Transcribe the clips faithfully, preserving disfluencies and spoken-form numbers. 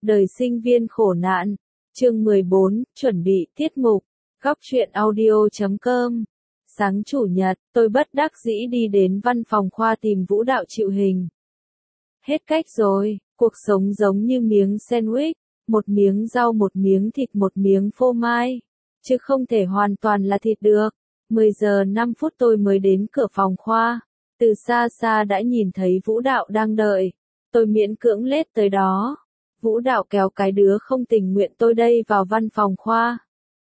Đời sinh viên khổ nạn. Chương mười bốn, chuẩn bị tiết mục. Góc truyện audio chấm com. Sáng chủ nhật, tôi bất đắc dĩ đi đến văn phòng khoa tìm Vũ Đạo chịu hình. Hết cách rồi, cuộc sống giống như miếng sandwich, một miếng rau một miếng thịt một miếng phô mai, chứ không thể hoàn toàn là thịt được. mười giờ năm phút tôi mới đến cửa phòng khoa, từ xa xa đã nhìn thấy Vũ Đạo đang đợi, tôi miễn cưỡng lết tới đó. Vũ Đạo kéo cái đứa không tình nguyện tôi đây vào văn phòng khoa.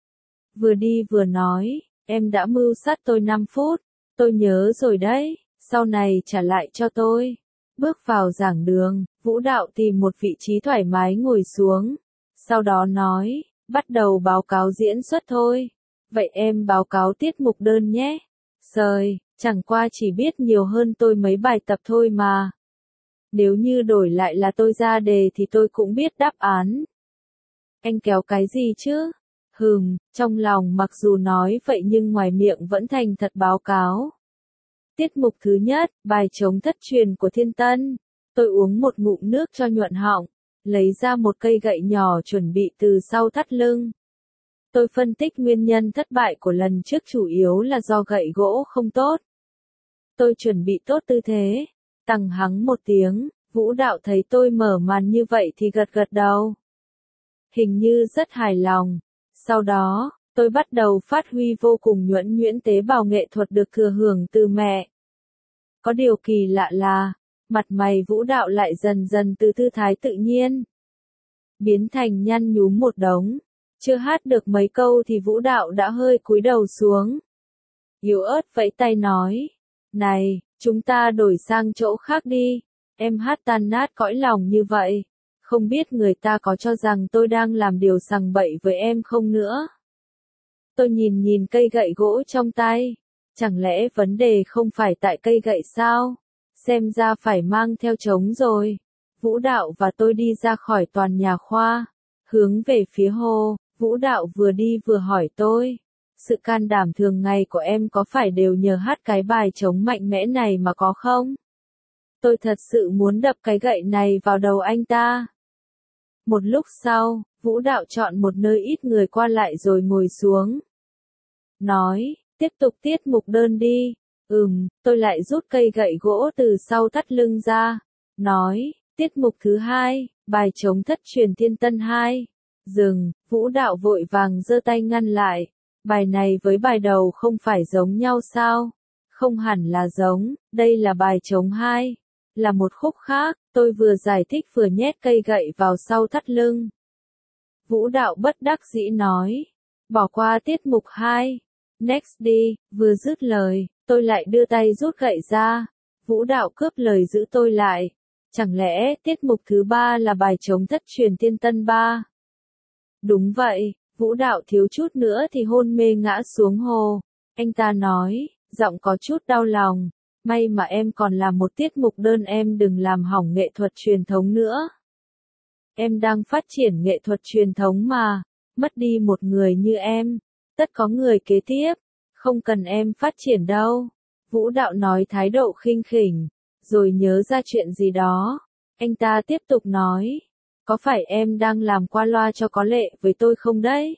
Vừa đi vừa nói, em đã mưu sát tôi năm phút, tôi nhớ rồi đấy, sau này trả lại cho tôi. Bước vào giảng đường, Vũ Đạo tìm một vị trí thoải mái ngồi xuống, sau đó nói, bắt đầu báo cáo diễn xuất thôi. Vậy em báo cáo tiết mục đơn nhé. Sời, chẳng qua chỉ biết nhiều hơn tôi mấy bài tập thôi mà. Nếu như đổi lại là tôi ra đề thì tôi cũng biết đáp án. Anh kéo cái gì chứ? Hừm, trong lòng mặc dù nói vậy nhưng ngoài miệng vẫn thành thật báo cáo. Tiết mục thứ nhất, bài trống thất truyền của Thiên Tân. Tôi uống một ngụm nước cho nhuận họng, lấy ra một cây gậy nhỏ chuẩn bị từ sau thắt lưng. Tôi phân tích nguyên nhân thất bại của lần trước chủ yếu là do gậy gỗ không tốt. Tôi chuẩn bị tốt tư thế, tằng hắng một tiếng, Vũ Đạo thấy tôi mở màn như vậy thì gật gật đầu. Hình như rất hài lòng. Sau đó, tôi bắt đầu phát huy vô cùng nhuần nhuyễn tế bào nghệ thuật được thừa hưởng từ mẹ. Có điều kỳ lạ là, mặt mày Vũ Đạo lại dần dần từ thư thái tự nhiên biến thành nhăn nhúm một đống. Chưa hát được mấy câu thì Vũ Đạo đã hơi cúi đầu xuống. Yếu ớt vẫy tay nói, này, chúng ta đổi sang chỗ khác đi, em hát tan nát cõi lòng như vậy. Không biết người ta có cho rằng tôi đang làm điều sằng bậy với em không nữa. Tôi nhìn nhìn cây gậy gỗ trong tay. Chẳng lẽ vấn đề không phải tại cây gậy sao? Xem ra phải mang theo trống rồi. Vũ Đạo và tôi đi ra khỏi toàn nhà khoa. Hướng về phía hồ, Vũ Đạo vừa đi vừa hỏi tôi. Sự can đảm thường ngày của em có phải đều nhờ hát cái bài trống mạnh mẽ này mà có không? Tôi thật sự muốn đập cái gậy này vào đầu anh ta. Một lúc sau, Vũ Đạo chọn một nơi ít người qua lại rồi ngồi xuống. Nói, tiếp tục tiết mục đơn đi. Ừm, tôi lại rút cây gậy gỗ từ sau thắt lưng ra. Nói, tiết mục thứ hai, bài trống thất truyền Thiên Tân hai. Dừng, Vũ Đạo vội vàng giơ tay ngăn lại. Bài này với bài đầu không phải giống nhau sao? Không hẳn là giống, đây là bài trống hai. Là một khúc khác, tôi vừa giải thích vừa nhét cây gậy vào sau thắt lưng. Vũ Đạo bất đắc dĩ nói, bỏ qua tiết mục hai, next đi, vừa dứt lời, tôi lại đưa tay rút gậy ra. Vũ Đạo cướp lời giữ tôi lại, chẳng lẽ tiết mục thứ ba là bài trống thất truyền Thiên Tân ba? Đúng vậy, Vũ Đạo thiếu chút nữa thì hôn mê ngã xuống hồ. Anh ta nói, giọng có chút đau lòng. May mà em còn làm một tiết mục đơn, em đừng làm hỏng nghệ thuật truyền thống nữa. Em đang phát triển nghệ thuật truyền thống mà, mất đi một người như em, tất có người kế tiếp, không cần em phát triển đâu. Vũ Đạo nói thái độ khinh khỉnh, rồi nhớ ra chuyện gì đó. Anh ta tiếp tục nói, có phải em đang làm qua loa cho có lệ với tôi không đấy?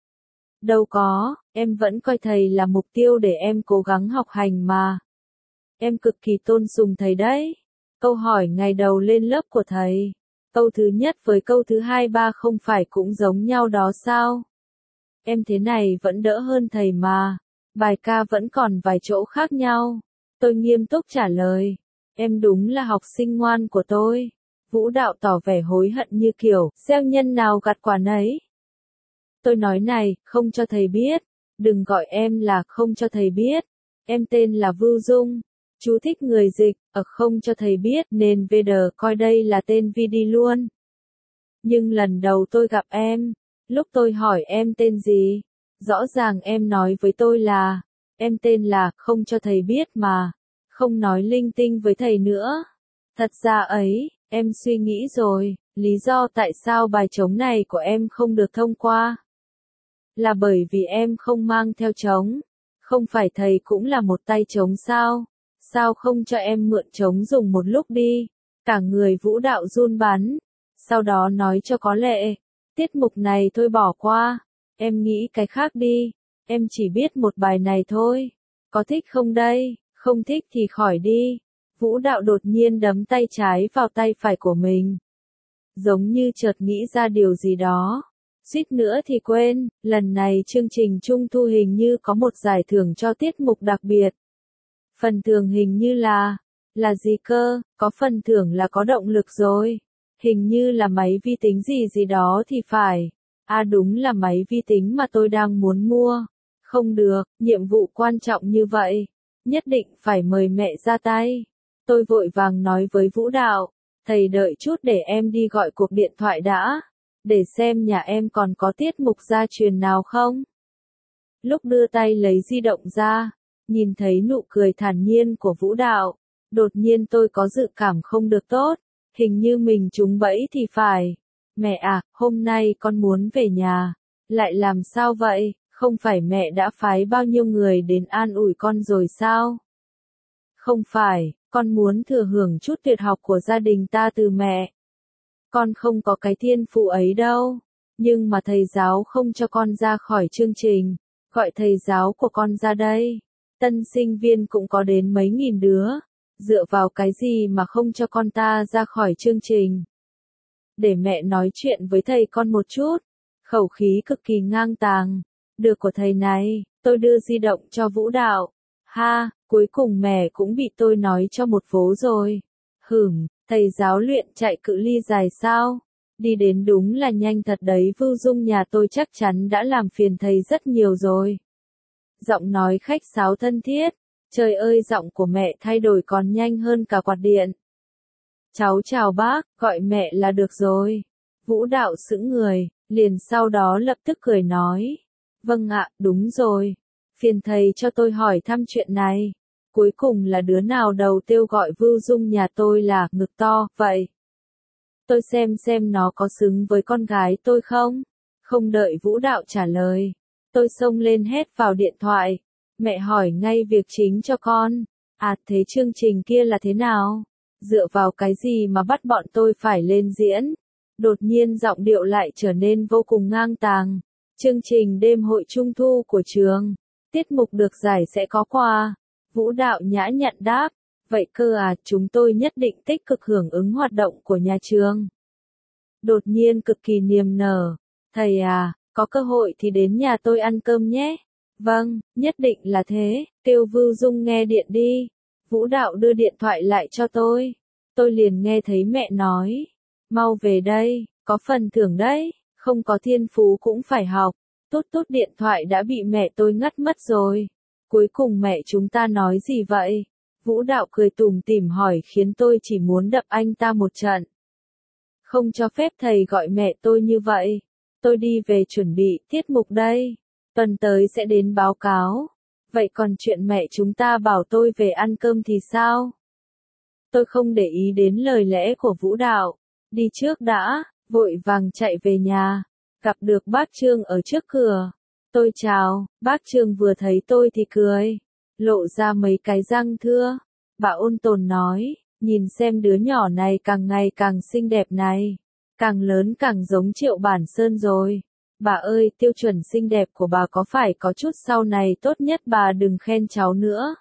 Đâu có, em vẫn coi thầy là mục tiêu để em cố gắng học hành mà. Em cực kỳ tôn sùng thầy đấy. Câu hỏi ngày đầu lên lớp của thầy, câu thứ nhất với câu thứ hai ba không phải cũng giống nhau đó sao? Em thế này vẫn đỡ hơn thầy mà. Bài ca vẫn còn vài chỗ khác nhau. Tôi nghiêm túc trả lời. Em đúng là học sinh ngoan của tôi. Vũ Đạo tỏ vẻ hối hận như kiểu, gieo nhân nào gặt quả nấy. Tôi nói này, không cho thầy biết. Đừng gọi em là không cho thầy biết. Em tên là Vưu Dung. Chú thích người dịch, ở không cho thầy biết nên vê đê coi đây là tên Vidi luôn. Nhưng lần đầu tôi gặp em, lúc tôi hỏi em tên gì, rõ ràng em nói với tôi là, em tên là không cho thầy biết mà, không nói linh tinh với thầy nữa. Thật ra ấy, em suy nghĩ rồi, lý do tại sao bài trống này của em không được thông qua. Là bởi vì em không mang theo trống, không phải thầy cũng là một tay trống sao? Sao không cho em mượn trống dùng một lúc đi? Cả người Vũ Đạo run bắn. sau đó nói cho có lệ, tiết mục này thôi bỏ qua, em nghĩ cái khác đi, em chỉ biết một bài này thôi, có thích không đây, không thích thì khỏi đi. Vũ đạo đột nhiên đấm tay trái vào tay phải của mình. Giống như chợt nghĩ ra điều gì đó. Suýt nữa thì quên, lần này chương trình Trung thu hình như có một giải thưởng cho tiết mục đặc biệt. Phần thưởng hình như là, là gì cơ, có phần thưởng là có động lực rồi. Hình như là máy vi tính gì gì đó thì phải. À đúng là máy vi tính mà tôi đang muốn mua. Không được, nhiệm vụ quan trọng như vậy. Nhất định phải mời mẹ ra tay. Tôi vội vàng nói với Vũ đạo, thầy đợi chút để em đi gọi cuộc điện thoại đã, để xem nhà em còn có tiết mục gia truyền nào không. Lúc đưa tay lấy di động ra, nhìn thấy nụ cười thản nhiên của Vũ đạo, đột nhiên tôi có dự cảm không được tốt, hình như mình trúng bẫy thì phải. Mẹ à, hôm nay con muốn về nhà, lại làm sao vậy, không phải mẹ đã phái bao nhiêu người đến an ủi con rồi sao? Không phải, con muốn thừa hưởng chút tuyệt học của gia đình ta từ mẹ. Con không có cái thiên phụ ấy đâu, nhưng mà thầy giáo không cho con ra khỏi chương trình, gọi thầy giáo của con ra đây. Tân sinh viên cũng có đến mấy nghìn đứa, dựa vào cái gì mà không cho con ta ra khỏi chương trình. Để mẹ nói chuyện với thầy con một chút, khẩu khí cực kỳ ngang tàng, được của thầy này, tôi đưa di động cho Vũ đạo. Ha, cuối cùng mẹ cũng bị tôi nói cho một vố rồi. Hửm, thầy giáo luyện chạy cự ly dài sao? Đi đến đúng là nhanh thật đấy, Vưu Dung nhà tôi chắc chắn đã làm phiền thầy rất nhiều rồi. Giọng nói khách sáo thân thiết, trời ơi giọng của mẹ thay đổi còn nhanh hơn cả quạt điện. Cháu chào bác, gọi mẹ là được rồi. Vũ đạo sững người, liền sau đó lập tức cười nói. Vâng ạ, đúng rồi. Phiền thầy cho tôi hỏi thăm chuyện này. Cuối cùng là đứa nào đầu tiêu gọi Vưu Dung nhà tôi là ngực to, vậy? Tôi xem xem nó có xứng với con gái tôi không? Không đợi Vũ đạo trả lời. Tôi xông lên hét vào điện thoại. Mẹ hỏi ngay việc chính cho con. À thế chương trình kia là thế nào? Dựa vào cái gì mà bắt bọn tôi phải lên diễn? Đột nhiên giọng điệu lại trở nên vô cùng ngang tàng. Chương trình đêm hội trung thu của trường. Tiết mục được giải sẽ có quà. Vũ đạo nhã nhặn đáp. Vậy cơ à, chúng tôi nhất định tích cực hưởng ứng hoạt động của nhà trường. Đột nhiên cực kỳ niềm nở. Thầy à, có cơ hội thì đến nhà tôi ăn cơm nhé. Vâng, nhất định là thế. Kêu Vưu Dung nghe điện đi. Vũ đạo đưa điện thoại lại cho tôi. Tôi liền nghe thấy mẹ nói. Mau về đây, có phần thưởng đấy. Không có thiên phú cũng phải học. Tút tút điện thoại đã bị mẹ tôi ngắt mất rồi. Cuối cùng mẹ chúng ta nói gì vậy? Vũ đạo cười tủm tỉm hỏi khiến tôi chỉ muốn đập anh ta một trận. Không cho phép thầy gọi mẹ tôi như vậy. Tôi đi về chuẩn bị tiết mục đây. Tuần tới sẽ đến báo cáo. Vậy còn chuyện mẹ chúng ta bảo tôi về ăn cơm thì sao? Tôi không để ý đến lời lẽ của Vũ đạo. Đi trước đã, vội vàng chạy về nhà. Gặp được bác Trương ở trước cửa. Tôi chào, bác Trương vừa thấy tôi thì cười. Lộ ra mấy cái răng thưa. Bà ôn tồn nói, nhìn xem đứa nhỏ này càng ngày càng xinh đẹp này. Càng lớn càng giống Triệu Bản Sơn rồi. Bà ơi, tiêu chuẩn xinh đẹp của bà có phải có chút sau này tốt nhất bà đừng khen cháu nữa.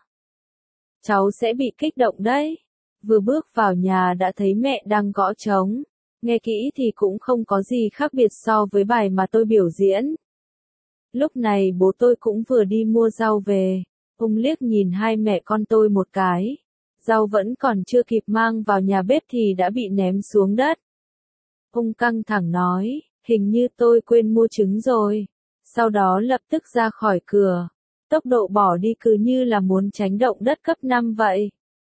Cháu sẽ bị kích động đấy. Vừa bước vào nhà đã thấy mẹ đang gõ trống. Nghe kỹ thì cũng không có gì khác biệt so với bài mà tôi biểu diễn. Lúc này bố tôi cũng vừa đi mua rau về. Ông liếc nhìn hai mẹ con tôi một cái. Rau vẫn còn chưa kịp mang vào nhà bếp thì đã bị ném xuống đất. Ông căng thẳng nói, hình như tôi quên mua trứng rồi. Sau đó lập tức ra khỏi cửa. Tốc độ bỏ đi cứ như là muốn tránh động đất cấp năm vậy.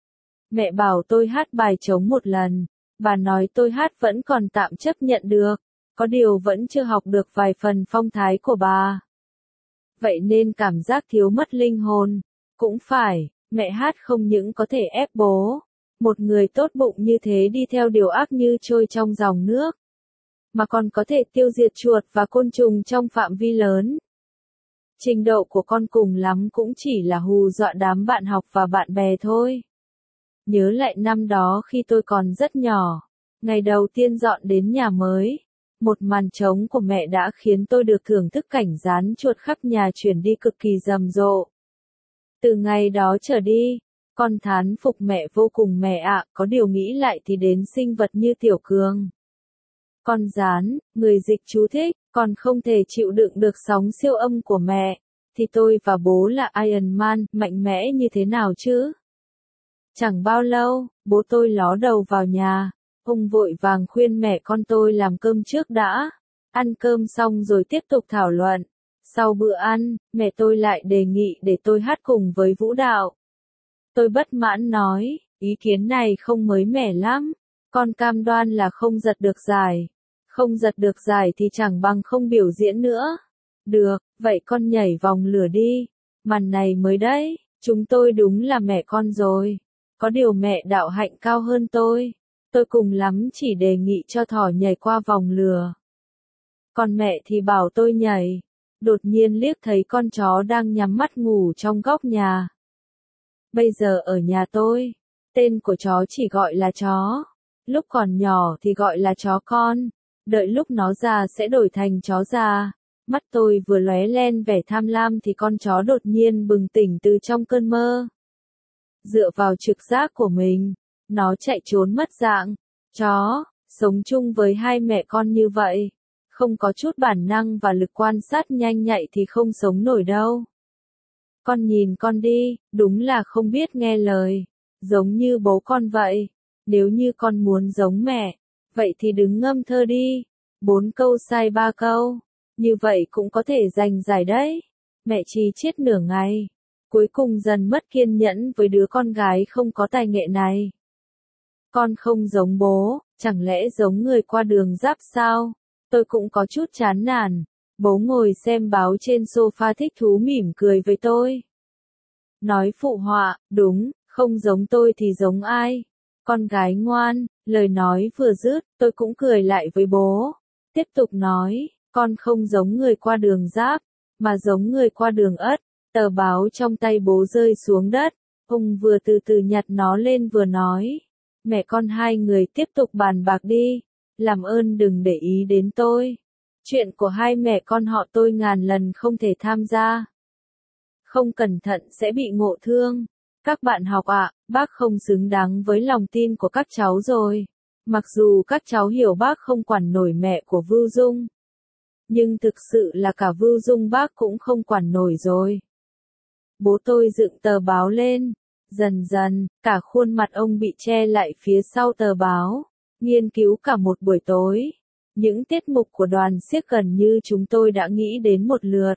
Mẹ bảo tôi hát bài trống một lần. Bà nói tôi hát vẫn còn tạm chấp nhận được. Có điều vẫn chưa học được vài phần phong thái của bà. Vậy nên cảm giác thiếu mất linh hồn. Cũng phải, mẹ hát không những có thể ép bố. Một người tốt bụng như thế đi theo điều ác như trôi trong dòng nước. Mà còn có thể tiêu diệt chuột và côn trùng trong phạm vi lớn. Trình độ của con cùng lắm cũng chỉ là hù dọa đám bạn học và bạn bè thôi. Nhớ lại năm đó khi tôi còn rất nhỏ. Ngày đầu tiên dọn đến nhà mới, một màn trống của mẹ đã khiến tôi được thưởng thức cảnh rán chuột khắp nhà chuyển đi cực kỳ rầm rộ. Từ ngày đó trở đi, con thán phục mẹ vô cùng mẹ ạ, có điều nghĩ lại thì đến sinh vật như Tiểu Cường. Con rán, người dịch chú thích, còn không thể chịu đựng được sóng siêu âm của mẹ, thì tôi và bố là Iron Man, mạnh mẽ như thế nào chứ? Chẳng bao lâu, bố tôi ló đầu vào nhà, ông vội vàng khuyên mẹ con tôi làm cơm trước đã, ăn cơm xong rồi tiếp tục thảo luận. Sau bữa ăn, mẹ tôi lại đề nghị để tôi hát cùng với vũ đạo. Tôi bất mãn nói, ý kiến này không mới mẻ lắm, con cam đoan là không giật được giải. Không giật được giải thì chẳng bằng không biểu diễn nữa. Được, vậy con nhảy vòng lửa đi. Màn này mới đấy, chúng tôi đúng là mẹ con rồi. Có điều mẹ đạo hạnh cao hơn tôi. Tôi cùng lắm chỉ đề nghị cho thỏ nhảy qua vòng lửa. Còn mẹ thì bảo tôi nhảy. Đột nhiên liếc thấy con chó đang nhắm mắt ngủ trong góc nhà. Bây giờ ở nhà tôi, tên của chó chỉ gọi là chó. Lúc còn nhỏ thì gọi là chó con. Đợi lúc nó già sẽ đổi thành chó già. Mắt tôi vừa lóe lên vẻ tham lam thì con chó đột nhiên bừng tỉnh từ trong cơn mơ. Dựa vào trực giác của mình, nó chạy trốn mất dạng. Chó, sống chung với hai mẹ con như vậy, không có chút bản năng và lực quan sát nhanh nhạy thì không sống nổi đâu. Con nhìn con đi, đúng là không biết nghe lời, giống như bố con vậy. Nếu như con muốn giống mẹ, vậy thì đứng ngâm thơ đi. Bốn câu sai ba câu, như vậy cũng có thể giành giải đấy. Mẹ Chi chết nửa ngày, cuối cùng dần mất kiên nhẫn với đứa con gái không có tài nghệ này. Con không giống bố, chẳng lẽ giống người qua đường giáp sao? Tôi cũng có chút chán nản. Bố ngồi xem báo trên sofa thích thú mỉm cười với tôi. Nói phụ họa, đúng, không giống tôi thì giống ai? Con gái ngoan, lời nói vừa dứt, tôi cũng cười lại với bố. Tiếp tục nói, con không giống người qua đường giáp, mà giống người qua đường ất. Tờ báo trong tay bố rơi xuống đất, ông vừa từ từ nhặt nó lên vừa nói. Mẹ con hai người tiếp tục bàn bạc đi, làm ơn đừng để ý đến tôi. Chuyện của hai mẹ con họ tôi ngàn lần không thể tham gia. Không cẩn thận sẽ bị ngộ thương. Các bạn học ạ, bác không xứng đáng với lòng tin của các cháu rồi. Mặc dù các cháu hiểu bác không quản nổi mẹ của Vưu Dung, nhưng thực sự là cả Vưu Dung bác cũng không quản nổi rồi. Bố tôi dựng tờ báo lên, dần dần, cả khuôn mặt ông bị che lại phía sau tờ báo, nghiên cứu cả một buổi tối. Những tiết mục của đoàn xiếc gần như chúng tôi đã nghĩ đến một lượt.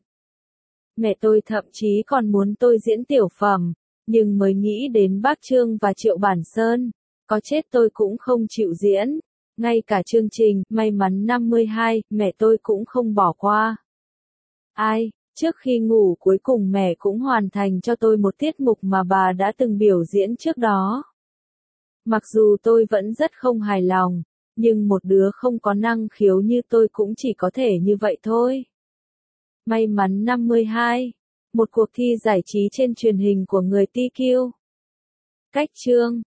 Mẹ tôi thậm chí còn muốn tôi diễn tiểu phẩm, nhưng mới nghĩ đến bác Trương và Triệu Bản Sơn, có chết tôi cũng không chịu diễn. Ngay cả chương trình May mắn năm mươi hai, mẹ tôi cũng không bỏ qua. Ai, trước khi ngủ cuối cùng mẹ cũng hoàn thành cho tôi một tiết mục mà bà đã từng biểu diễn trước đó. Mặc dù tôi vẫn rất không hài lòng, nhưng một đứa không có năng khiếu như tôi cũng chỉ có thể như vậy thôi. May mắn năm mươi hai, một cuộc thi giải trí trên truyền hình của người ti kiu. Cách chương